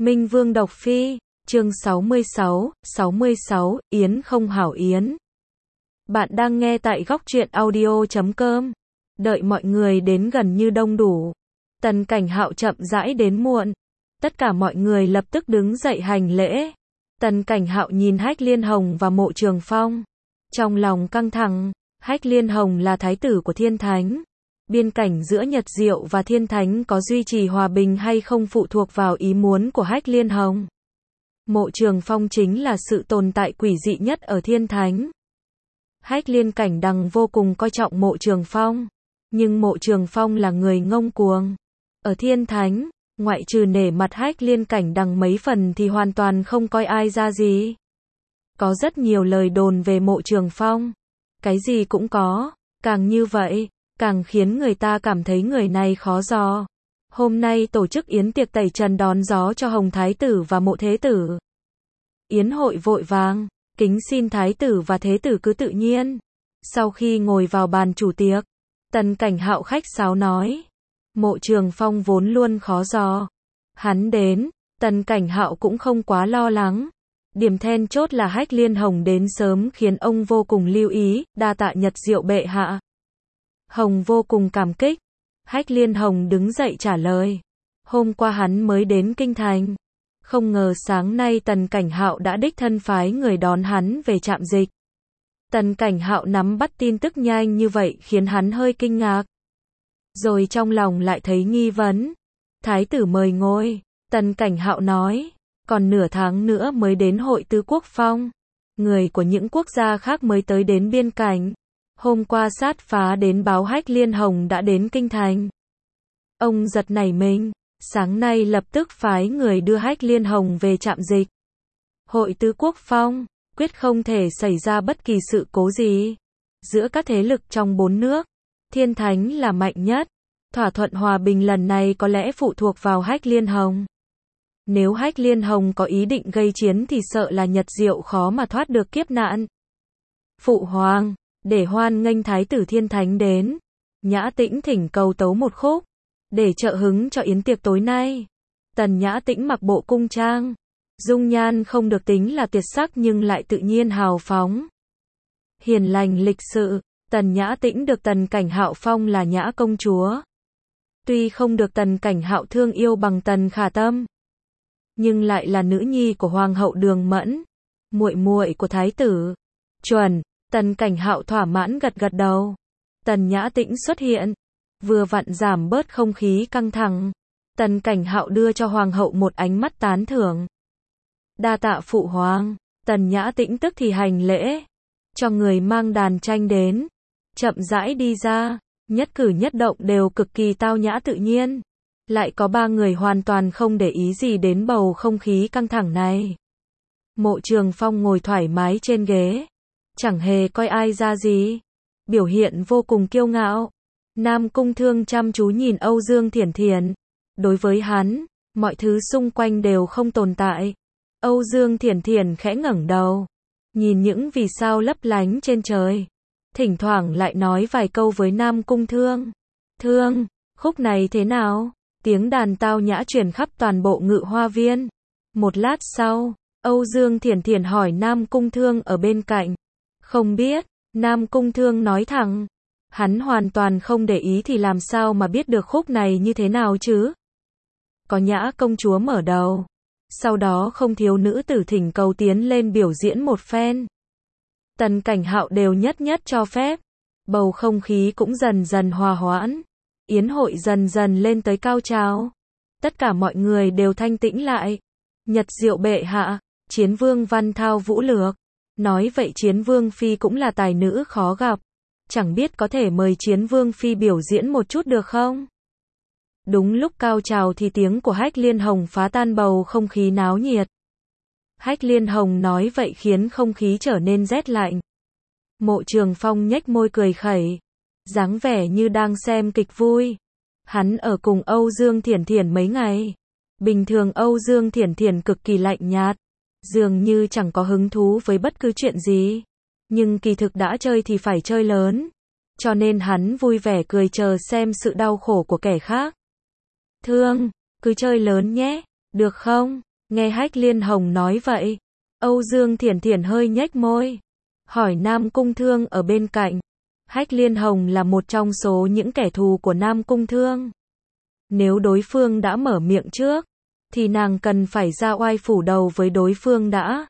Minh Vương độc phi, chương 66, Yến không hảo Yến. Bạn đang nghe tại góc truyện audio.com. Đợi mọi người đến gần như đông đủ. Tần Cảnh Hạo chậm rãi đến muộn. Tất cả mọi người lập tức đứng dậy hành lễ. Tần Cảnh Hạo nhìn Hách Liên Hồng và Mộ Trường Phong. Trong lòng căng thẳng, Hách Liên Hồng là thái tử của Thiên Thánh. Biên cảnh giữa Nhật Diệu và Thiên Thánh có duy trì hòa bình hay không phụ thuộc vào ý muốn của Hách Liên Hồng. Mộ Trường Phong chính là sự tồn tại quỷ dị nhất ở Thiên Thánh. Hách Liên Cảnh Đằng vô cùng coi trọng Mộ Trường Phong. Nhưng Mộ Trường Phong là người ngông cuồng. Ở Thiên Thánh, ngoại trừ nể mặt Hách Liên Cảnh Đằng mấy phần thì hoàn toàn không coi ai ra gì. Có rất nhiều lời đồn về Mộ Trường Phong. Cái gì cũng có. Càng như vậy, càng khiến người ta cảm thấy người này khó dò. Hôm nay tổ chức yến tiệc tẩy trần đón gió cho Hồng Thái Tử và Mộ Thế Tử. Yến hội vội vàng, kính xin Thái Tử và Thế Tử cứ tự nhiên. Sau khi ngồi vào bàn chủ tiệc, Tần Cảnh Hạo khách sáo nói. Mộ Trường Phong vốn luôn khó dò. Hắn đến, Tần Cảnh Hạo cũng không quá lo lắng. Điểm then chốt là Hách Liên Hồng đến sớm khiến ông vô cùng lưu ý, đa tạ Nhật Diệu bệ hạ. Hồng vô cùng cảm kích. Hách Liên Hồng đứng dậy trả lời. Hôm qua hắn mới đến Kinh Thành. Không ngờ sáng nay Tần Cảnh Hạo đã đích thân phái người đón hắn về trạm dịch. Tần Cảnh Hạo nắm bắt tin tức nhanh như vậy khiến hắn hơi kinh ngạc. Rồi trong lòng lại thấy nghi vấn. Thái tử mời ngồi. Tần Cảnh Hạo nói. Còn nửa tháng nữa mới đến hội tứ quốc phong. Người của những quốc gia khác mới tới đến biên cảnh. Hôm qua sát phá đến báo Hách Liên Hồng đã đến Kinh Thành. Ông giật nảy mình, sáng nay lập tức phái người đưa Hách Liên Hồng về trạm dịch. Hội tứ quốc phong, quyết không thể xảy ra bất kỳ sự cố gì. Giữa các thế lực trong 4 nước, Thiên Thánh là mạnh nhất. Thỏa thuận hòa bình lần này có lẽ phụ thuộc vào Hách Liên Hồng. Nếu Hách Liên Hồng có ý định gây chiến thì sợ là Nhật Diệu khó mà thoát được kiếp nạn. Phụ hoàng, để hoan nghênh Thái tử Thiên Thánh đến. Nhã Tĩnh thỉnh cầu tấu một khúc, để trợ hứng cho yến tiệc tối nay. Tần Nhã Tĩnh mặc bộ cung trang. Dung nhan không được tính là tuyệt sắc nhưng lại tự nhiên hào phóng. Hiền lành lịch sự, Tần Nhã Tĩnh được Tần Cảnh Hạo phong là Nhã công chúa. Tuy không được Tần Cảnh Hạo thương yêu bằng Tần Khả Tâm, nhưng lại là nữ nhi của Hoàng hậu Đường Mẫn, muội muội của Thái tử. Chuẩn. Tần Cảnh Hạo thỏa mãn gật gật đầu. Tần Nhã Tĩnh xuất hiện, vừa vặn giảm bớt không khí căng thẳng. Tần Cảnh Hạo đưa cho Hoàng hậu một ánh mắt tán thưởng. Đa tạ phụ hoàng. Tần Nhã Tĩnh tức thì hành lễ, cho người mang đàn tranh đến, chậm rãi đi ra, nhất cử nhất động đều cực kỳ tao nhã tự nhiên. Lại có 3 người hoàn toàn không để ý gì đến bầu không khí căng thẳng này. Mộ Trường Phong ngồi thoải mái trên ghế, chẳng hề coi ai ra gì, biểu hiện vô cùng kiêu ngạo. Nam Cung Thương chăm chú nhìn Âu Dương Thiển Thiển. Đối với hắn, mọi thứ xung quanh đều không tồn tại. Âu Dương Thiển Thiển khẽ ngẩng đầu, nhìn những vì sao lấp lánh trên trời. Thỉnh thoảng lại nói vài câu với Nam Cung Thương. Thương, khúc này thế nào? Tiếng đàn tao nhã truyền khắp toàn bộ Ngự Hoa Viên. Một lát sau, Âu Dương Thiển Thiển hỏi Nam Cung Thương ở bên cạnh. Không biết, Nam Cung Thương nói thẳng. Hắn hoàn toàn không để ý thì làm sao mà biết được khúc này như thế nào chứ? Có Nhã công chúa mở đầu. Sau đó không thiếu nữ tử thỉnh cầu tiến lên biểu diễn một phen. Tần Cảnh Hạo đều nhất nhất cho phép. Bầu không khí cũng dần dần hòa hoãn. Yến hội dần dần lên tới cao trào. Tất cả mọi người đều thanh tĩnh lại. Nhật Diệu bệ hạ, Chiến Vương văn thao vũ lược. Nói vậy Chiến Vương phi cũng là tài nữ khó gặp. Chẳng biết có thể mời Chiến Vương phi biểu diễn một chút được không? Đúng lúc cao trào thì tiếng của Hách Liên Hồng phá tan bầu không khí náo nhiệt. Hách Liên Hồng nói vậy khiến không khí trở nên rét lạnh. Mộ Trường Phong nhếch môi cười khẩy, dáng vẻ như đang xem kịch vui. Hắn ở cùng Âu Dương Thiển Thiển mấy ngày. Bình thường Âu Dương Thiển Thiển cực kỳ lạnh nhạt, dường như chẳng có hứng thú với bất cứ chuyện gì. Nhưng kỳ thực đã chơi thì phải chơi lớn. Cho nên hắn vui vẻ cười chờ xem sự đau khổ của kẻ khác. Thương, cứ chơi lớn nhé, được không? Nghe Hách Liên Hồng nói vậy, Âu Dương Thiển Thiển hơi nhếch môi, hỏi Nam Cung Thương ở bên cạnh. Hách Liên Hồng là một trong số những kẻ thù của Nam Cung Thương. Nếu đối phương đã mở miệng trước, thì nàng cần phải ra oai phủ đầu với đối phương đã.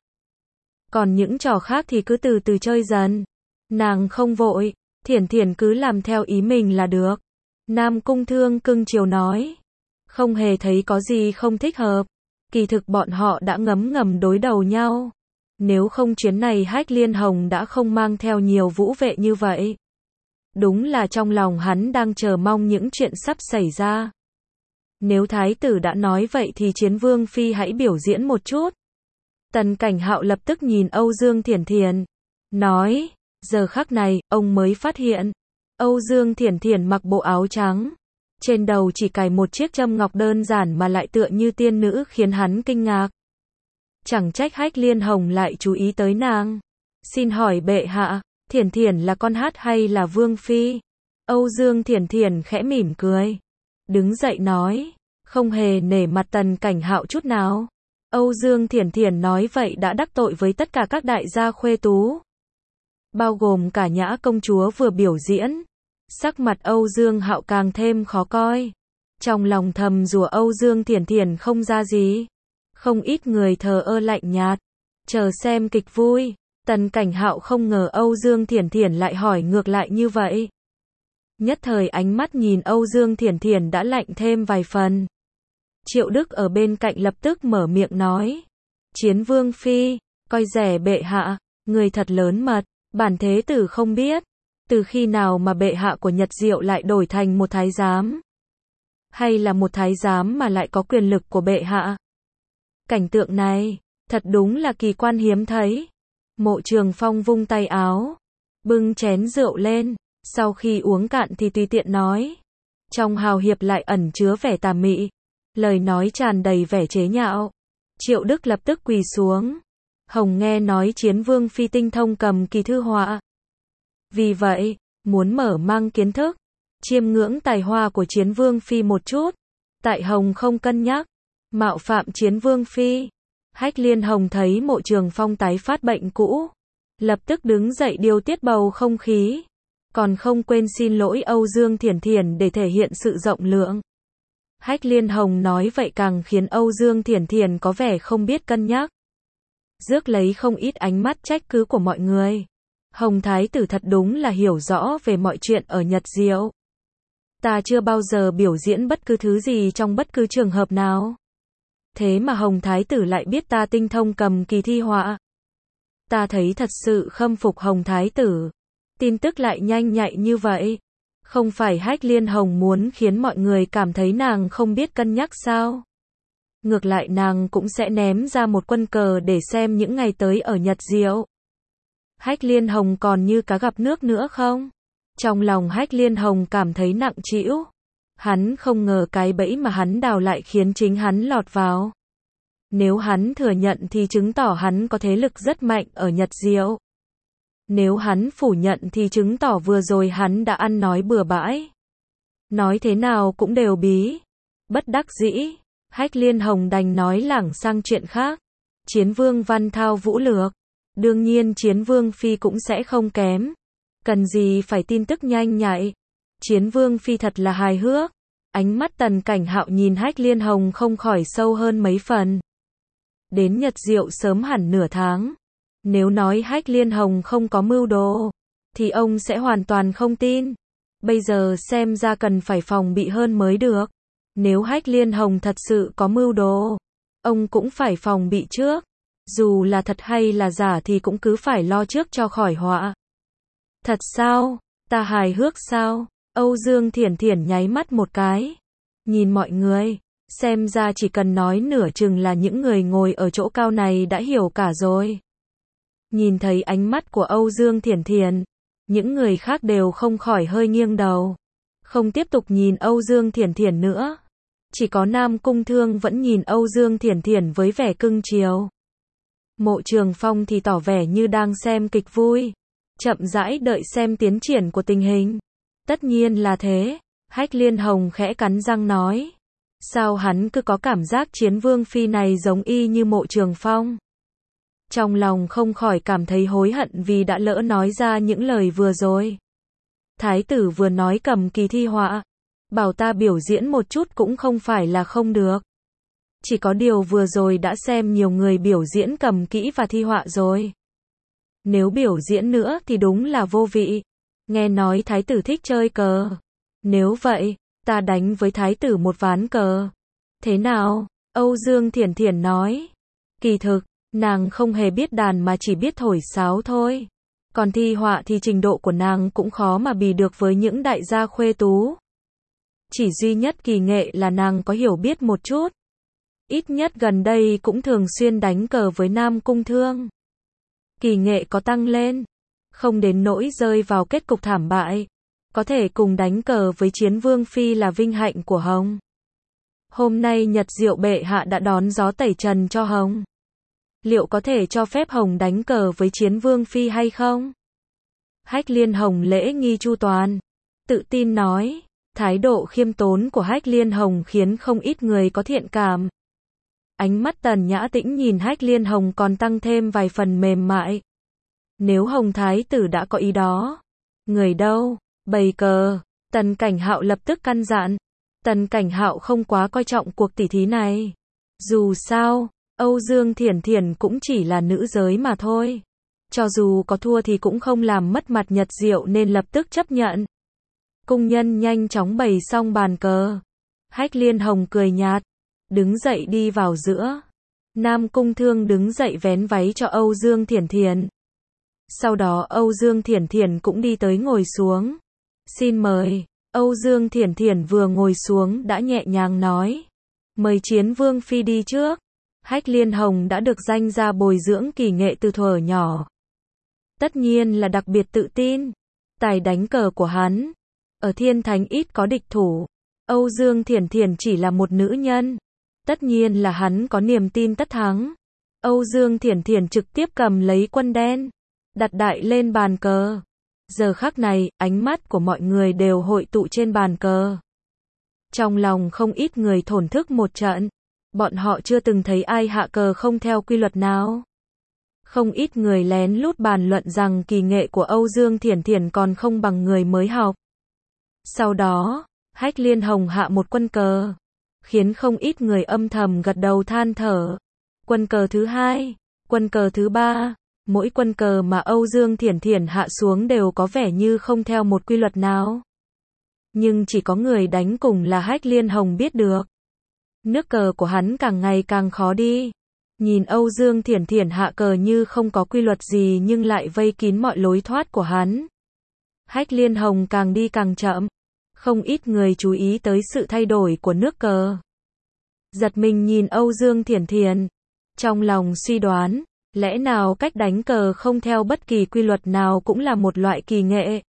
Còn những trò khác thì cứ từ từ chơi dần. Nàng không vội, Thiển Thiển cứ làm theo ý mình là được. Nam Cung Thương cưng chiều nói. Không hề thấy có gì không thích hợp. Kỳ thực bọn họ đã ngấm ngầm đối đầu nhau. Nếu không chuyến này Hách Liên Hồng đã không mang theo nhiều vũ vệ như vậy. Đúng là trong lòng hắn đang chờ mong những chuyện sắp xảy ra. Nếu thái tử đã nói vậy thì Chiến Vương Phi hãy biểu diễn một chút. Tần Cảnh Hạo lập tức nhìn Âu Dương Thiển Thiển, nói, giờ khắc này, ông mới phát hiện. Âu Dương Thiển Thiển mặc bộ áo trắng. Trên đầu chỉ cài một chiếc châm ngọc đơn giản mà lại tựa như tiên nữ khiến hắn kinh ngạc. Chẳng trách Hách Liên Hồng lại chú ý tới nàng. Xin hỏi bệ hạ, Thiển Thiển là con hát hay là Vương Phi? Âu Dương Thiển Thiển khẽ mỉm cười. Đứng dậy nói, không hề nể mặt Tần Cảnh Hạo chút nào. Âu Dương Thiển Thiển nói vậy đã đắc tội với tất cả các đại gia khuê tú. Bao gồm cả Nhã công chúa vừa biểu diễn. Sắc mặt Âu Dương Hạo càng thêm khó coi. Trong lòng thầm rủa Âu Dương Thiển Thiển không ra gì. Không ít người thờ ơ lạnh nhạt. Chờ xem kịch vui. Tần Cảnh Hạo không ngờ Âu Dương Thiển Thiển lại hỏi ngược lại như vậy. Nhất thời ánh mắt nhìn Âu Dương Thiển Thiển đã lạnh thêm vài phần. Triệu Đức ở bên cạnh lập tức mở miệng nói. Chiến Vương Phi, coi rẻ bệ hạ, người thật lớn mật, bản thế tử không biết. Từ khi nào mà bệ hạ của Nhật Diệu lại đổi thành một thái giám? Hay là một thái giám mà lại có quyền lực của bệ hạ? Cảnh tượng này, thật đúng là kỳ quan hiếm thấy. Mộ Trường Phong vung tay áo, bưng chén rượu lên, sau khi uống cạn thì tùy tiện nói. Trong hào hiệp lại ẩn chứa vẻ tà mị, lời nói tràn đầy vẻ chế nhạo. Triệu Đức lập tức quỳ xuống. Hồng nghe nói Chiến Vương Phi tinh thông cầm kỳ thư họa. Vì vậy, muốn mở mang kiến thức, chiêm ngưỡng tài hoa của Chiến Vương Phi một chút. Tại Hồng không cân nhắc mạo phạm Chiến Vương Phi. Hách Liên Hồng thấy Mộ Trường Phong tái phát bệnh cũ, lập tức đứng dậy điều tiết bầu không khí, còn không quên xin lỗi Âu Dương Thiển Thiển để thể hiện sự rộng lượng. Hách Liên Hồng nói vậy càng khiến Âu Dương Thiển Thiển có vẻ không biết cân nhắc, rước lấy không ít ánh mắt trách cứ của mọi người. Hồng Thái tử thật đúng là hiểu rõ về mọi chuyện ở Nhật Diệu. Ta chưa bao giờ biểu diễn bất cứ thứ gì trong bất cứ trường hợp nào. Thế mà Hồng Thái tử lại biết ta tinh thông cầm kỳ thi họa. Ta thấy thật sự khâm phục Hồng Thái tử. Tin tức lại nhanh nhạy như vậy. Không phải Hách Liên Hồng muốn khiến mọi người cảm thấy nàng không biết cân nhắc sao? Ngược lại nàng cũng sẽ ném ra một quân cờ để xem những ngày tới ở Nhật Diệu. Hách Liên Hồng còn như cá gặp nước nữa không? Trong lòng Hách Liên Hồng cảm thấy nặng trĩu. Hắn không ngờ cái bẫy mà hắn đào lại khiến chính hắn lọt vào. Nếu hắn thừa nhận thì chứng tỏ hắn có thế lực rất mạnh ở Nhật Diệu. Nếu hắn phủ nhận thì chứng tỏ vừa rồi hắn đã ăn nói bừa bãi. Nói thế nào cũng đều bí. Bất đắc dĩ, Hách Liên Hồng đành nói lảng sang chuyện khác. Chiến Vương văn thao vũ lược. Đương nhiên Chiến Vương Phi cũng sẽ không kém. Cần gì phải tin tức nhanh nhạy. Chiến Vương Phi thật là hài hước. Ánh mắt Tần Cảnh Hạo nhìn Hách Liên Hồng không khỏi sâu hơn mấy phần. Đến Nhật Diệu sớm hẳn nửa tháng. Nếu nói Hách Liên Hồng không có mưu đồ, thì ông sẽ hoàn toàn không tin. Bây giờ xem ra cần phải phòng bị hơn mới được. Nếu Hách Liên Hồng thật sự có mưu đồ, ông cũng phải phòng bị trước. Dù là thật hay là giả thì cũng cứ phải lo trước cho khỏi họa. Thật sao? Ta hài hước sao? Âu Dương Thiển Thiển nháy mắt một cái. Nhìn mọi người, xem ra chỉ cần nói nửa chừng là những người ngồi ở chỗ cao này đã hiểu cả rồi. Nhìn thấy ánh mắt của Âu Dương Thiển Thiển, những người khác đều không khỏi hơi nghiêng đầu. Không tiếp tục nhìn Âu Dương Thiển Thiển nữa. Chỉ có Nam Cung Thương vẫn nhìn Âu Dương Thiển Thiển với vẻ cưng chiều. Mộ Trường Phong thì tỏ vẻ như đang xem kịch vui. Chậm rãi đợi xem tiến triển của tình hình. Tất nhiên là thế. Hách Liên Hồng khẽ cắn răng nói. Sao hắn cứ có cảm giác Chiến Vương Phi này giống y như Mộ Trường Phong? Trong lòng không khỏi cảm thấy hối hận vì đã lỡ nói ra những lời vừa rồi. Thái tử vừa nói cầm kỳ thi họa, bảo ta biểu diễn một chút cũng không phải là không được. Chỉ có điều vừa rồi đã xem nhiều người biểu diễn cầm kỹ và thi họa rồi. Nếu biểu diễn nữa thì đúng là vô vị. Nghe nói thái tử thích chơi cờ. Nếu vậy, ta đánh với thái tử một ván cờ. Thế nào? Âu Dương Thiển Thiển nói. Kỳ thực, nàng không hề biết đàn mà chỉ biết thổi sáo thôi. Còn thi họa thì trình độ của nàng cũng khó mà bì được với những đại gia khuê tú. Chỉ duy nhất kỳ nghệ là nàng có hiểu biết một chút. Ít nhất gần đây cũng thường xuyên đánh cờ với Nam Cung Thương. Kỳ nghệ có tăng lên, không đến nỗi rơi vào kết cục thảm bại. Có thể cùng đánh cờ với Chiến Vương Phi là vinh hạnh của Hồng. Hôm nay Nhật Diệu bệ hạ đã đón gió tẩy trần cho Hồng. Liệu có thể cho phép Hồng đánh cờ với Chiến Vương Phi hay không? Hách Liên Hồng lễ nghi chu toàn, tự tin nói. Thái độ khiêm tốn của Hách Liên Hồng khiến không ít người có thiện cảm. Ánh mắt Tần Nhã Tĩnh nhìn Hách Liên Hồng còn tăng thêm vài phần mềm mại. Nếu Hồng Thái tử đã có ý đó, người đâu, bày cờ. Tần Cảnh Hạo lập tức căn dặn. Tần Cảnh Hạo không quá coi trọng cuộc tỉ thí này. Dù sao, Âu Dương Thiển Thiển cũng chỉ là nữ giới mà thôi. Cho dù có thua thì cũng không làm mất mặt Nhật Diệu nên lập tức chấp nhận. Cung nhân nhanh chóng bày xong bàn cờ. Hách Liên Hồng cười nhạt, đứng dậy đi vào giữa. Nam Cung Thương đứng dậy vén váy cho Âu Dương Thiển Thiển. Sau đó Âu Dương Thiển Thiển cũng đi tới ngồi xuống. Xin mời. Âu Dương Thiển Thiển vừa ngồi xuống đã nhẹ nhàng nói. Mời Chiến Vương Phi đi trước. Hách Liên Hồng đã được danh ra bồi dưỡng kỳ nghệ từ thuở nhỏ. Tất nhiên là đặc biệt tự tin. Tài đánh cờ của hắn ở Thiên Thánh ít có địch thủ. Âu Dương Thiển Thiển chỉ là một nữ nhân. Tất nhiên là hắn có niềm tin tất thắng. Âu Dương Thiển Thiển trực tiếp cầm lấy quân đen, đặt đại lên bàn cờ. Giờ khắc này, ánh mắt của mọi người đều hội tụ trên bàn cờ. Trong lòng không ít người thổn thức một trận. Bọn họ chưa từng thấy ai hạ cờ không theo quy luật nào. Không ít người lén lút bàn luận rằng kỳ nghệ của Âu Dương Thiển Thiển còn không bằng người mới học. Sau đó, Hách Liên Hồng hạ một quân cờ, khiến không ít người âm thầm gật đầu than thở. Quân cờ thứ hai, quân cờ thứ ba, mỗi quân cờ mà Âu Dương Thiển Thiển hạ xuống đều có vẻ như không theo một quy luật nào. Nhưng chỉ có người đánh cùng là Hách Liên Hồng biết được. Nước cờ của hắn càng ngày càng khó đi. Nhìn Âu Dương Thiển Thiển hạ cờ như không có quy luật gì nhưng lại vây kín mọi lối thoát của hắn. Hách Liên Hồng càng đi càng chậm. Không ít người chú ý tới sự thay đổi của nước cờ. Giật mình nhìn Âu Dương Thiển Thiển. Trong lòng suy đoán, lẽ nào cách đánh cờ không theo bất kỳ quy luật nào cũng là một loại kỳ nghệ.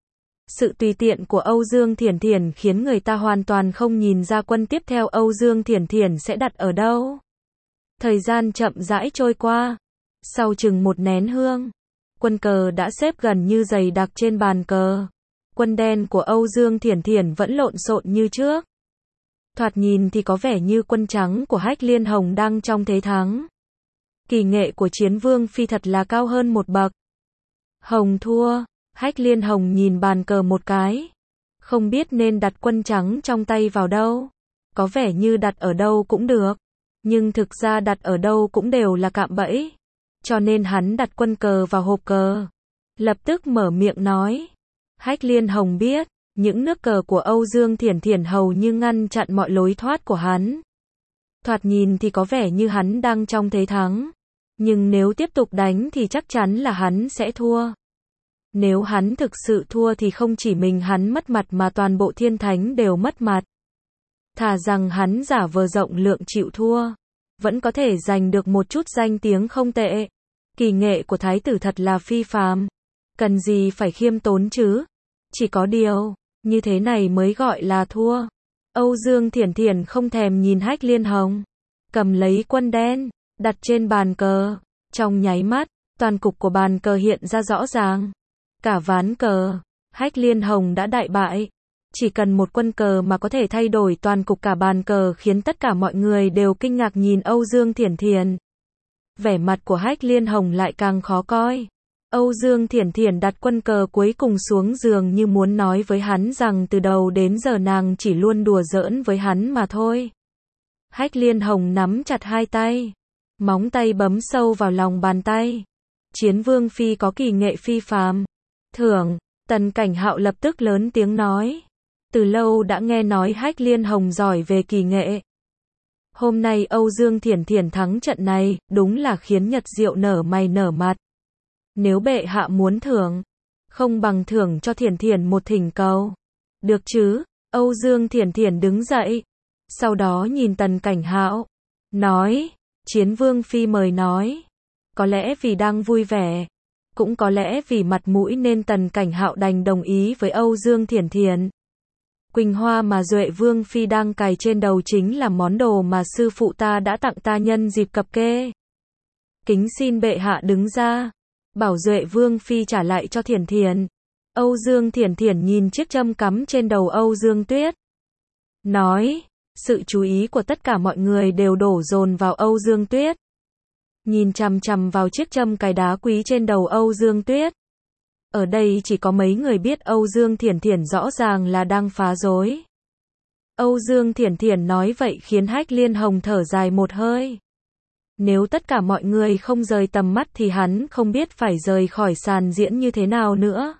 Sự tùy tiện của Âu Dương Thiển Thiển khiến người ta hoàn toàn không nhìn ra quân tiếp theo Âu Dương Thiển Thiển sẽ đặt ở đâu. Thời gian chậm rãi trôi qua. Sau chừng một nén hương, quân cờ đã xếp gần như dày đặc trên bàn cờ. Quân đen của Âu Dương Thiển Thiển vẫn lộn xộn như trước. Thoạt nhìn thì có vẻ như quân trắng của Hách Liên Hồng đang trong thế thắng. Kỳ nghệ của Chiến Vương Phi thật là cao hơn một bậc. Hồng thua. Hách Liên Hồng nhìn bàn cờ một cái. Không biết nên đặt quân trắng trong tay vào đâu. Có vẻ như đặt ở đâu cũng được. Nhưng thực ra đặt ở đâu cũng đều là cạm bẫy. Cho nên hắn đặt quân cờ vào hộp cờ. Lập tức mở miệng nói. Hách Liên Hồng biết, những nước cờ của Âu Dương Thiển Thiển hầu như ngăn chặn mọi lối thoát của hắn. Thoạt nhìn thì có vẻ như hắn đang trong thế thắng. Nhưng nếu tiếp tục đánh thì chắc chắn là hắn sẽ thua. Nếu hắn thực sự thua thì không chỉ mình hắn mất mặt mà toàn bộ Thiên Thánh đều mất mặt. Thà rằng hắn giả vờ rộng lượng chịu thua, vẫn có thể giành được một chút danh tiếng không tệ. Kỳ nghệ của thái tử thật là phi phàm. Cần gì phải khiêm tốn chứ? Chỉ có điều, như thế này mới gọi là thua. Âu Dương Thiển Thiển không thèm nhìn Hách Liên Hồng. Cầm lấy quân đen, đặt trên bàn cờ. Trong nháy mắt, toàn cục của bàn cờ hiện ra rõ ràng. Cả ván cờ, Hách Liên Hồng đã đại bại. Chỉ cần một quân cờ mà có thể thay đổi toàn cục cả bàn cờ khiến tất cả mọi người đều kinh ngạc nhìn Âu Dương Thiển Thiển. Vẻ mặt của Hách Liên Hồng lại càng khó coi. Âu Dương Thiển Thiển đặt quân cờ cuối cùng xuống giường như muốn nói với hắn rằng từ đầu đến giờ nàng chỉ luôn đùa giỡn với hắn mà thôi. Hách Liên Hồng nắm chặt hai tay, móng tay bấm sâu vào lòng bàn tay. Chiến Vương Phi có kỳ nghệ phi phàm. Thưởng, Tần Cảnh Hạo lập tức lớn tiếng nói. Từ lâu đã nghe nói Hách Liên Hồng giỏi về kỳ nghệ. Hôm nay Âu Dương Thiển Thiển thắng trận này, đúng là khiến Nhật Diệu nở mày nở mặt. Nếu bệ hạ muốn thưởng, không bằng thưởng cho Thiển Thiển một thỉnh cầu. Được chứ? Âu Dương Thiển Thiển đứng dậy, sau đó nhìn Tần Cảnh Hạo, nói, Chiến Vương Phi mời nói. Có lẽ vì đang vui vẻ, cũng có lẽ vì mặt mũi nên Tần Cảnh Hạo đành đồng ý với Âu Dương Thiển Thiển. Quỳnh hoa mà Duệ Vương Phi đang cài trên đầu chính là món đồ mà sư phụ ta đã tặng ta nhân dịp cập kê. Kính xin bệ hạ đứng ra, bảo Duệ Vương Phi trả lại cho Thiển Thiển. Âu Dương Thiển Thiển nhìn chiếc châm cắm trên đầu Âu Dương Tuyết, nói, sự chú ý của tất cả mọi người đều đổ dồn vào Âu Dương Tuyết. Nhìn chằm chằm vào chiếc châm cài đá quý trên đầu Âu Dương Tuyết. Ở đây chỉ có mấy người biết Âu Dương Thiển Thiển rõ ràng là đang phá rối. Âu Dương Thiển Thiển nói vậy khiến Hách Liên Hồng thở dài một hơi. Nếu tất cả mọi người không rời tầm mắt thì hắn không biết phải rời khỏi sàn diễn như thế nào nữa.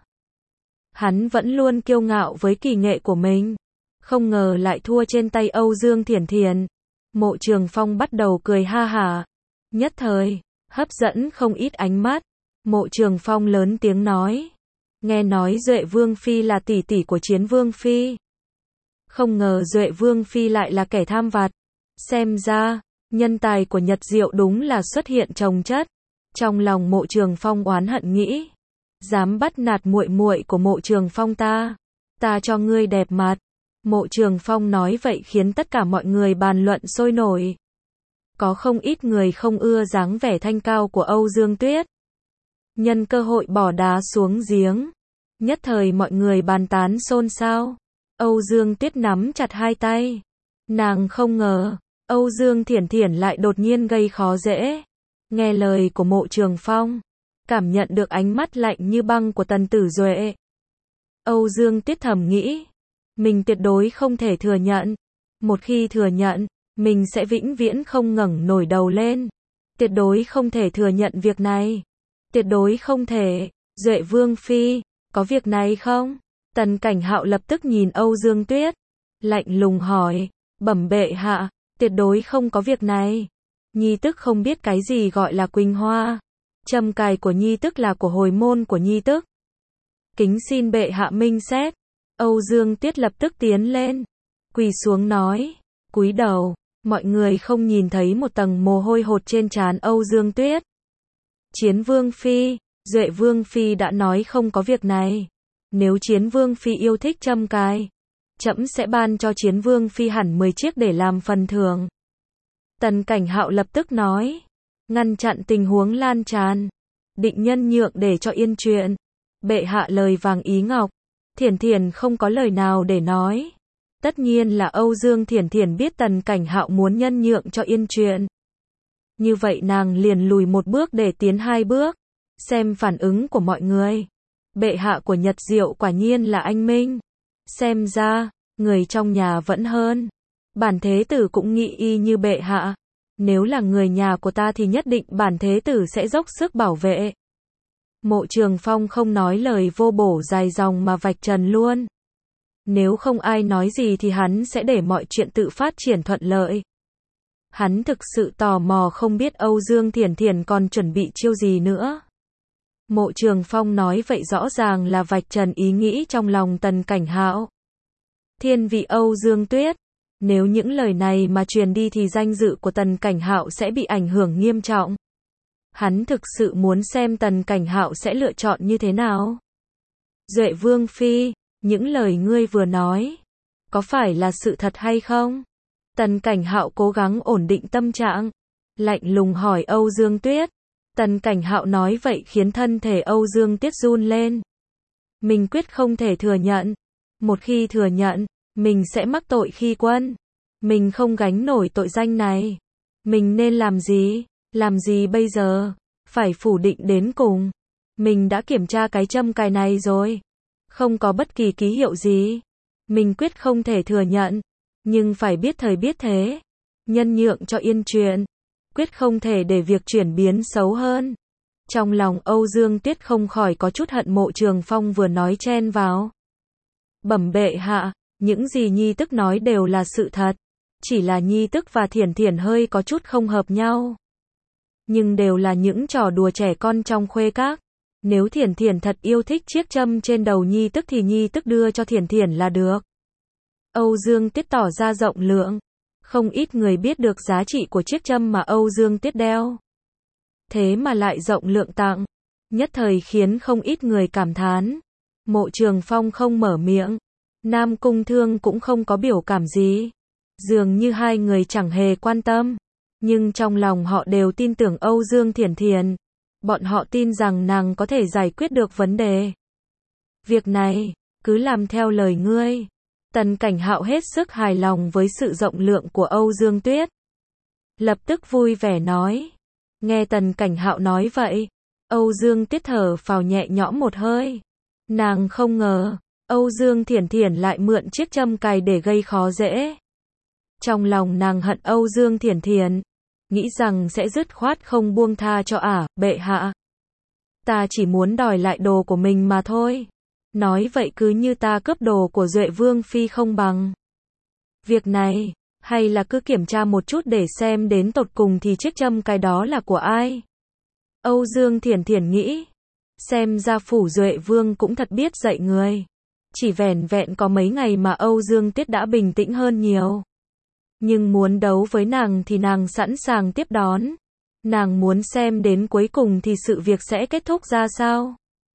Hắn vẫn luôn kiêu ngạo với kỳ nghệ của mình. Không ngờ lại thua trên tay Âu Dương Thiển Thiển. Mộ Trường Phong bắt đầu cười ha hả. Nhất thời, hấp dẫn không ít ánh mắt. Mộ Trường Phong lớn tiếng nói. Nghe nói Duệ Vương Phi là tỷ tỷ của Chiến Vương Phi. Không ngờ Duệ Vương Phi lại là kẻ tham vặt. Xem ra, nhân tài của Nhật Diệu đúng là xuất hiện chồng chất. Trong lòng Mộ Trường Phong oán hận nghĩ. Dám bắt nạt muội muội của Mộ Trường Phong ta. Ta cho ngươi đẹp mặt. Mộ Trường Phong nói vậy khiến tất cả mọi người bàn luận sôi nổi. Có không ít người không ưa dáng vẻ thanh cao của Âu Dương Tuyết. Nhân cơ hội bỏ đá xuống giếng. Nhất thời mọi người bàn tán xôn xao. Âu Dương Tuyết nắm chặt hai tay. Nàng không ngờ, Âu Dương Thiển Thiển lại đột nhiên gây khó dễ. Nghe lời của Mộ Trường Phong, cảm nhận được ánh mắt lạnh như băng của Tần Tử Duệ. Âu Dương Tuyết thầm nghĩ, mình tuyệt đối không thể thừa nhận. Một khi thừa nhận, mình sẽ vĩnh viễn không ngẩng nổi đầu lên. Tuyệt đối không thể thừa nhận việc này. Tuyệt đối không thể. Duệ Vương Phi, có việc này không? Tần Cảnh Hạo lập tức nhìn Âu Dương Tuyết, lạnh lùng hỏi, bẩm bệ hạ, tuyệt đối không có việc này. Nhi tức không biết cái gì gọi là quỳnh hoa. Châm cài của Nhi tức là của hồi môn của Nhi tức. Kính xin bệ hạ minh xét. Âu Dương Tuyết lập tức tiến lên, quỳ xuống nói, cúi đầu. Mọi người không nhìn thấy một tầng mồ hôi hột trên trán Âu Dương Tuyết. Chiến Vương Phi, Duệ Vương Phi đã nói không có việc này. Nếu Chiến Vương Phi yêu thích châm cài, trẫm sẽ ban cho Chiến Vương Phi hẳn 10 chiếc để làm phần thưởng. Tần Cảnh Hạo lập tức nói, ngăn chặn tình huống lan tràn. Định nhân nhượng để cho yên chuyện. Bệ hạ lời vàng ý ngọc. Thiển Thiển không có lời nào để nói. Tất nhiên là Âu Dương Thiển Thiển biết Tần Cảnh Hạo muốn nhân nhượng cho yên chuyện. Như vậy nàng liền lùi một bước để tiến hai bước. Xem phản ứng của mọi người. Bệ hạ của Nhật Diệu quả nhiên là anh minh. Xem ra, người trong nhà vẫn hơn. Bản thế tử cũng nghĩ y như bệ hạ. Nếu là người nhà của ta thì nhất định bản thế tử sẽ dốc sức bảo vệ. Mộ Trường Phong không nói lời vô bổ dài dòng mà vạch trần luôn. Nếu không ai nói gì thì hắn sẽ để mọi chuyện tự phát triển thuận lợi. Hắn thực sự tò mò không biết Âu Dương Thiển Thiển còn chuẩn bị chiêu gì nữa. Mộ Trường Phong nói vậy rõ ràng là vạch trần ý nghĩ trong lòng Tần Cảnh Hạo. Thiên vị Âu Dương Tuyết. Nếu những lời này mà truyền đi thì danh dự của Tần Cảnh Hạo sẽ bị ảnh hưởng nghiêm trọng. Hắn thực sự muốn xem Tần Cảnh Hạo sẽ lựa chọn như thế nào. Duệ Vương Phi, những lời ngươi vừa nói, có phải là sự thật hay không? Tần Cảnh Hạo cố gắng ổn định tâm trạng, lạnh lùng hỏi Âu Dương Tuyết. Tần Cảnh Hạo nói vậy khiến thân thể Âu Dương Tuyết run lên. Mình quyết không thể thừa nhận. Một khi thừa nhận, mình sẽ mắc tội khi quân. Mình không gánh nổi tội danh này. Mình nên làm gì? Làm gì bây giờ? Phải phủ định đến cùng. Mình đã kiểm tra cái châm cài này rồi. Không có bất kỳ ký hiệu gì. Mình quyết không thể thừa nhận. Nhưng phải biết thời biết thế. Nhân nhượng cho yên chuyện. Quyết không thể để việc chuyển biến xấu hơn. Trong lòng Âu Dương Tuyết không khỏi có chút hận Mộ Trường Phong vừa nói chen vào. Bẩm bệ hạ, những gì Nhi tức nói đều là sự thật. Chỉ là Nhi tức và Thiển Thiển hơi có chút không hợp nhau. Nhưng đều là những trò đùa trẻ con trong khuê các. Nếu Thiển Thiển thật yêu thích chiếc châm trên đầu Nhi tức thì Nhi tức đưa cho Thiển Thiển là được. Âu Dương Tuyết tỏ ra rộng lượng. Không ít người biết được giá trị của chiếc châm mà Âu Dương Tuyết đeo. Thế mà lại rộng lượng tặng. Nhất thời khiến không ít người cảm thán. Mộ Trường Phong không mở miệng. Nam Cung Thương cũng không có biểu cảm gì. Dường như hai người chẳng hề quan tâm. Nhưng trong lòng họ đều tin tưởng Âu Dương Thiển Thiển. Bọn họ tin rằng nàng có thể giải quyết được vấn đề. Việc này, cứ làm theo lời ngươi. Tần Cảnh Hạo hết sức hài lòng với sự rộng lượng của Âu Dương Tuyết. Lập tức vui vẻ nói. Nghe Tần Cảnh Hạo nói vậy, Âu Dương Tuyết thở phào nhẹ nhõm một hơi. Nàng không ngờ, Âu Dương Thiển Thiển lại mượn chiếc châm cài để gây khó dễ. Trong lòng nàng hận Âu Dương Thiển Thiển, nghĩ rằng sẽ dứt khoát không buông tha cho bệ hạ. Ta chỉ muốn đòi lại đồ của mình mà thôi. Nói vậy cứ như ta cướp đồ của Duệ Vương Phi không bằng. Việc này, hay là cứ kiểm tra một chút để xem đến tột cùng thì chiếc châm cài đó là của ai? Âu Dương Thiển Thiển nghĩ. Xem ra phủ Duệ Vương cũng thật biết dạy người. Chỉ vẻn vẹn có mấy ngày mà Âu Dương Tuyết đã bình tĩnh hơn nhiều. Nhưng muốn đấu với nàng thì nàng sẵn sàng tiếp đón. Nàng muốn xem đến cuối cùng thì sự việc sẽ kết thúc ra sao.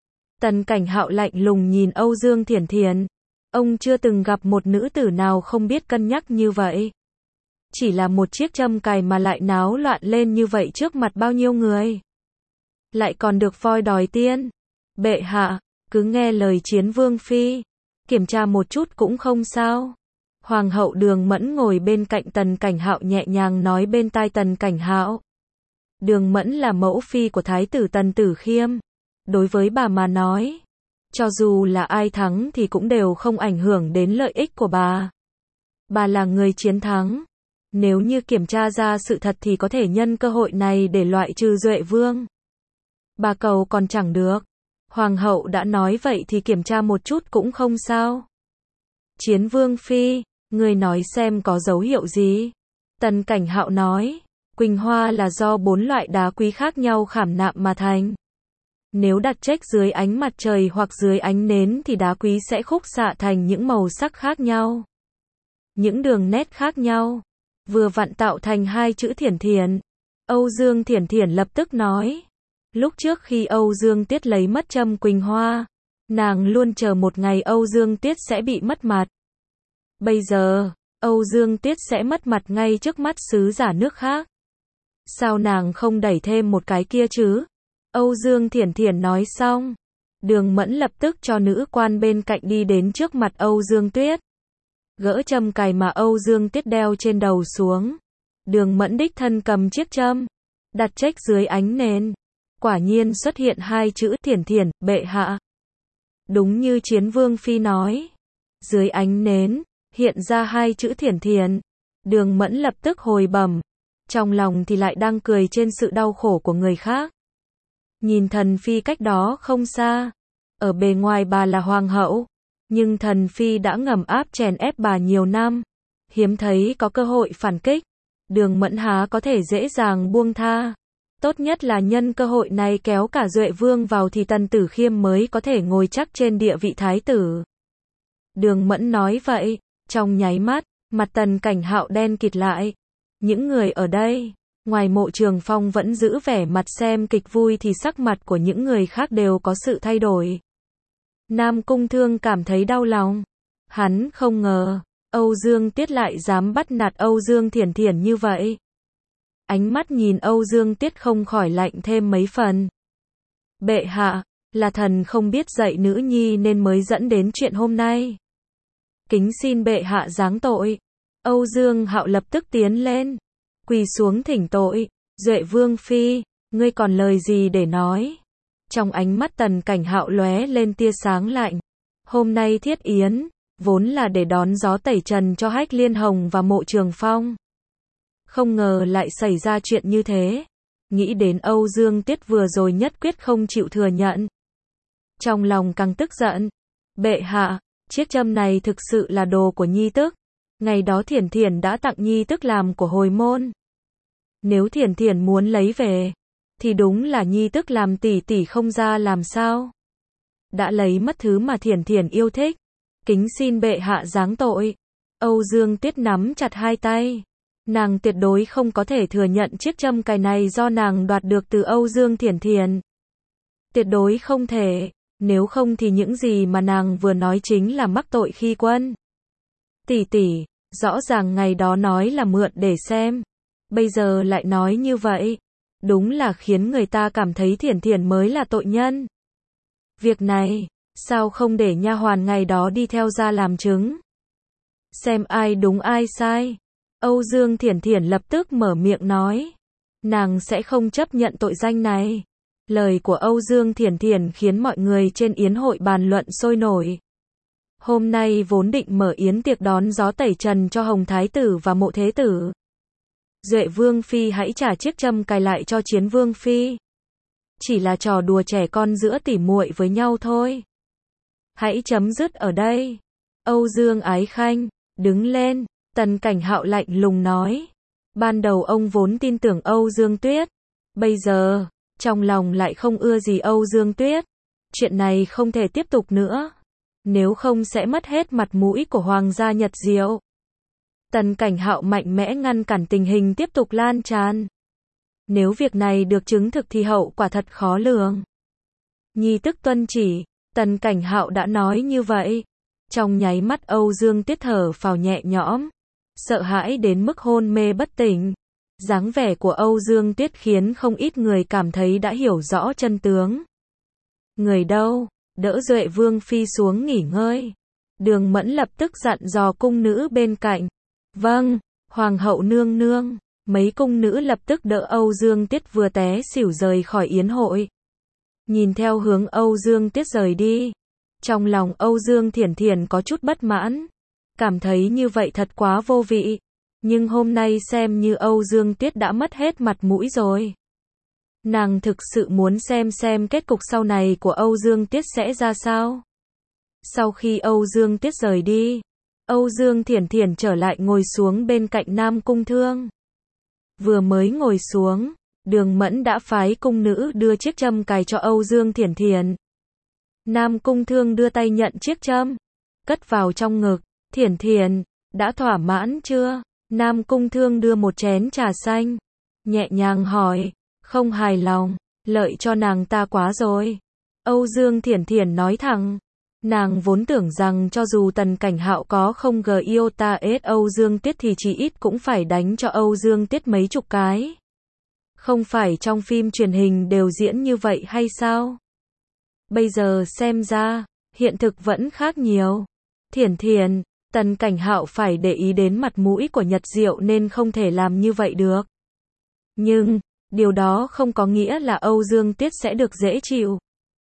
Tần Cảnh Hạo lạnh lùng nhìn Âu Dương Thiển Thiển. Ông chưa từng gặp một nữ tử nào không biết cân nhắc như vậy. Chỉ là một chiếc châm cài mà lại náo loạn lên như vậy trước mặt bao nhiêu người. Lại còn được voi đòi tiên. Bệ hạ, cứ nghe lời Chiến Vương Phi. Kiểm tra một chút cũng không sao. Hoàng hậu Đường Mẫn ngồi bên cạnh Tần Cảnh Hạo nhẹ nhàng nói bên tai Tần Cảnh Hạo. Đường Mẫn là mẫu phi của Thái tử Tần Tử Khiêm. Đối với bà mà nói, cho dù là ai thắng thì cũng đều không ảnh hưởng đến lợi ích của bà. Bà là người chiến thắng. Nếu như kiểm tra ra sự thật thì có thể nhân cơ hội này để loại trừ Duệ Vương. Bà cầu còn chẳng được. Hoàng hậu đã nói vậy thì kiểm tra một chút cũng không sao. Chiến Vương Phi, người nói xem có dấu hiệu gì? Tần Cảnh Hạo nói, Quỳnh Hoa là do 4 loại đá quý khác nhau khảm nạm mà thành. Nếu đặt chếch dưới ánh mặt trời hoặc dưới ánh nến thì đá quý sẽ khúc xạ thành những màu sắc khác nhau. Những đường nét khác nhau. Vừa vặn tạo thành hai chữ Thiển Thiển. Âu Dương Thiển Thiển lập tức nói. Lúc trước khi Âu Dương Tuyết lấy mất châm Quỳnh Hoa, nàng luôn chờ một ngày Âu Dương Tuyết sẽ bị mất mặt. Bây giờ, Âu Dương Tuyết sẽ mất mặt ngay trước mắt sứ giả nước khác. Sao nàng không đẩy thêm một cái kia chứ? Âu Dương Thiển Thiển nói xong. Đường Mẫn lập tức cho nữ quan bên cạnh đi đến trước mặt Âu Dương Tuyết. Gỡ châm cài mà Âu Dương Tuyết đeo trên đầu xuống. Đường Mẫn đích thân cầm chiếc châm. Đặt chếch dưới ánh nến. Quả nhiên xuất hiện hai chữ Thiển Thiển, bệ hạ. Đúng như Chiến Vương Phi nói. Dưới ánh nến, hiện ra hai chữ Thiển Thiển. Đường Mẫn lập tức hồi bẩm. Trong lòng thì lại đang cười trên sự đau khổ của người khác. Nhìn Thần Phi cách đó không xa. Ở bề ngoài bà là hoàng hậu. Nhưng Thần Phi đã ngầm áp chèn ép bà nhiều năm. Hiếm thấy có cơ hội phản kích. Đường Mẫn há có thể dễ dàng buông tha. Tốt nhất là nhân cơ hội này kéo cả Duệ Vương vào thì Tần Tử Khiêm mới có thể ngồi chắc trên địa vị thái tử. Đường Mẫn nói vậy. Trong nháy mắt, mặt Tần Cảnh Hạo đen kịt lại. Những người ở đây, ngoài Mộ Trường Phong vẫn giữ vẻ mặt xem kịch vui thì sắc mặt của những người khác đều có sự thay đổi. Nam Cung Thương cảm thấy đau lòng. Hắn không ngờ, Âu Dương Tuyết lại dám bắt nạt Âu Dương Thiển Thiển như vậy. Ánh mắt nhìn Âu Dương Tuyết không khỏi lạnh thêm mấy phần. Bệ hạ, là thần không biết dạy nữ nhi nên mới dẫn đến chuyện hôm nay. Kính xin bệ hạ giáng tội. Âu Dương Hạo lập tức tiến lên, quỳ xuống thỉnh tội. Duệ Vương Phi, ngươi còn lời gì để nói? Trong ánh mắt Tần Cảnh Hạo lóe lên tia sáng lạnh. Hôm nay thiết yến, vốn là để đón gió tẩy trần cho Hách Liên Hồng và Mộ Trường Phong. Không ngờ lại xảy ra chuyện như thế. Nghĩ đến Âu Dương Tiết vừa rồi nhất quyết không chịu thừa nhận. Trong lòng càng tức giận. Bệ hạ, chiếc châm này thực sự là đồ của nhi tức. Ngày đó Thiển Thiển đã tặng nhi tức làm của hồi môn. Nếu Thiển Thiển muốn lấy về, thì đúng là nhi tức làm tỷ tỷ không ra làm sao. Đã lấy mất thứ mà Thiển Thiển yêu thích. Kính xin bệ hạ giáng tội. Âu Dương Tiết nắm chặt hai tay. Nàng tuyệt đối không có thể thừa nhận chiếc châm cài này do nàng đoạt được từ Âu Dương Thiển Thiển. Tuyệt đối không thể, nếu không thì những gì mà nàng vừa nói chính là mắc tội khi quân. Tỷ tỷ, rõ ràng ngày đó nói là mượn để xem, bây giờ lại nói như vậy, đúng là khiến người ta cảm thấy Thiển Thiển mới là tội nhân. Việc này, sao không để nha hoàn ngày đó đi theo ra làm chứng? Xem ai đúng ai sai. Âu Dương Thiển Thiển lập tức mở miệng nói. Nàng sẽ không chấp nhận tội danh này. Lời của Âu Dương Thiển Thiển khiến mọi người trên yến hội bàn luận sôi nổi. Hôm nay vốn định mở yến tiệc đón gió tẩy trần cho Hồng Thái Tử và Mộ Thế Tử. Duệ Vương Phi hãy trả chiếc châm cài lại cho Chiến Vương Phi. Chỉ là trò đùa trẻ con giữa tỉ muội với nhau thôi. Hãy chấm dứt ở đây. Âu Dương Ái Khanh, đứng lên. Tần Cảnh Hạo lạnh lùng nói. Ban đầu ông vốn tin tưởng Âu Dương Tuyết. Bây giờ, trong lòng lại không ưa gì Âu Dương Tuyết. Chuyện này không thể tiếp tục nữa. Nếu không sẽ mất hết mặt mũi của Hoàng gia Nhật Diệu. Tần Cảnh Hạo mạnh mẽ ngăn cản tình hình tiếp tục lan tràn. Nếu việc này được chứng thực thì hậu quả thật khó lường. Nhi tức tuân chỉ, Tần Cảnh Hạo đã nói như vậy. Trong nháy mắt Âu Dương Tuyết thở phào nhẹ nhõm. Sợ hãi đến mức hôn mê bất tỉnh. Dáng vẻ của Âu Dương Tuyết khiến không ít người cảm thấy đã hiểu rõ chân tướng. Người đâu? Đỡ Duệ Vương Phi xuống nghỉ ngơi. Đường Mẫn lập tức dặn dò cung nữ bên cạnh. Vâng, Hoàng hậu nương nương. Mấy cung nữ lập tức đỡ Âu Dương Tiết vừa té xỉu rời khỏi yến hội. Nhìn theo hướng Âu Dương Tiết rời đi. Trong lòng Âu Dương Thiển Thiển có chút bất mãn. Cảm thấy như vậy thật quá vô vị. Nhưng hôm nay xem như Âu Dương Tiết đã mất hết mặt mũi rồi. Nàng thực sự muốn xem kết cục sau này của Âu Dương Tiết sẽ ra sao. Sau khi Âu Dương Tiết rời đi, Âu Dương Thiển Thiển trở lại ngồi xuống bên cạnh Nam Cung Thương. Vừa mới ngồi xuống, Đường Mẫn đã phái cung nữ đưa chiếc châm cài cho Âu Dương Thiển Thiển. Nam Cung Thương đưa tay nhận chiếc châm, cất vào trong ngực. Thiển Thiển, đã thỏa mãn chưa? Nam Cung Thương đưa một chén trà xanh, nhẹ nhàng hỏi. Không hài lòng, lợi cho nàng ta quá rồi. Âu Dương Thiển Thiển nói thẳng. Nàng vốn tưởng rằng cho dù Tần Cảnh Hạo có không iota ết Âu Dương Tiết thì chỉ ít cũng phải đánh cho Âu Dương Tiết mấy chục cái. Không phải trong phim truyền hình đều diễn như vậy hay sao? Bây giờ xem ra, hiện thực vẫn khác nhiều. Thiển Thiển, Tần Cảnh Hạo phải để ý đến mặt mũi của Nhật Diệu nên không thể làm như vậy được. Nhưng, điều đó không có nghĩa là Âu Dương Tiết sẽ được dễ chịu.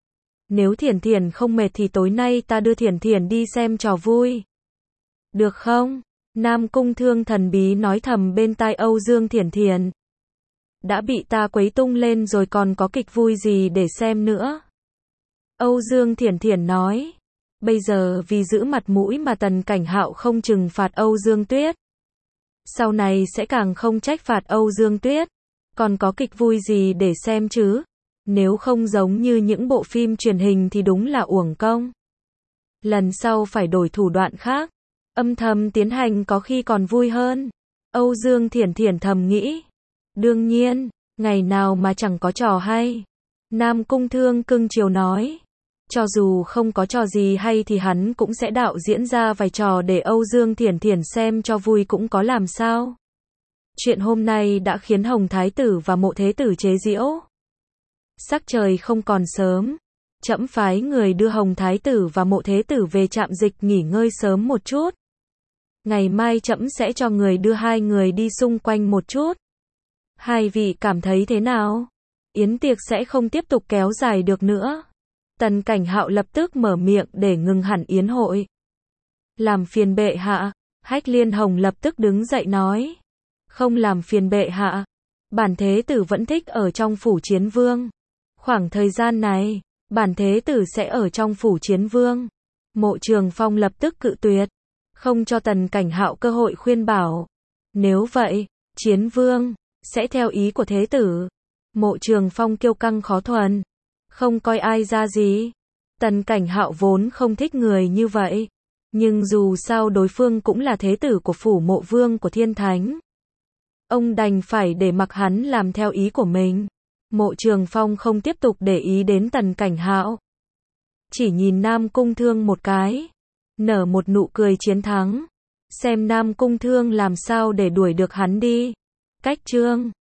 Nếu Thiển Thiển không mệt thì tối nay ta đưa Thiển Thiển đi xem trò vui. Được không? Nam Cung Thương thần bí nói thầm bên tai Âu Dương Thiển Thiển. Đã bị ta quấy tung lên rồi còn có kịch vui gì để xem nữa? Âu Dương Thiển Thiển nói. Bây giờ vì giữ mặt mũi mà Tần Cảnh Hạo không trừng phạt Âu Dương Tuyết. Sau này sẽ càng không trách phạt Âu Dương Tuyết. Còn có kịch vui gì để xem chứ? Nếu không giống như những bộ phim truyền hình thì đúng là uổng công. Lần sau phải đổi thủ đoạn khác. Âm thầm tiến hành có khi còn vui hơn. Âu Dương Thiển Thiển thầm nghĩ. Đương nhiên, ngày nào mà chẳng có trò hay. Nam Cung Thương cưng chiều nói. Cho dù không có trò gì hay thì hắn cũng sẽ đạo diễn ra vài trò để Âu Dương Thiển Thiển xem cho vui cũng có làm sao. Chuyện hôm nay đã khiến Hồng Thái Tử và Mộ Thế Tử chế giễu. Sắc trời không còn sớm. Trẫm phái người đưa Hồng Thái Tử và Mộ Thế Tử về trạm dịch nghỉ ngơi sớm một chút. Ngày mai trẫm sẽ cho người đưa hai người đi xung quanh một chút. Hai vị cảm thấy thế nào? Yến tiệc sẽ không tiếp tục kéo dài được nữa. Tần Cảnh Hạo lập tức mở miệng để ngừng hẳn yến hội. Làm phiền bệ hạ, Hách Liên Hồng lập tức đứng dậy nói. Không làm phiền bệ hạ. Bản thế tử vẫn thích ở trong phủ Chiến Vương. Khoảng thời gian này, bản thế tử sẽ ở trong phủ Chiến Vương. Mộ Trường Phong lập tức cự tuyệt, không cho Tần Cảnh Hạo cơ hội khuyên bảo. Nếu vậy, Chiến Vương sẽ theo ý của thế tử. Mộ Trường Phong kiêu căng khó thuần, không coi ai ra gì. Tần Cảnh Hạo vốn không thích người như vậy, nhưng dù sao đối phương cũng là thế tử của phủ Mộ Vương của Thiên Thánh. Ông đành phải để mặc hắn làm theo ý của mình. Mộ Trường Phong không tiếp tục để ý đến Tần Cảnh Hạo, chỉ nhìn Nam Cung Thương một cái, nở một nụ cười chiến thắng, xem Nam Cung Thương làm sao để đuổi được hắn đi. Cách chương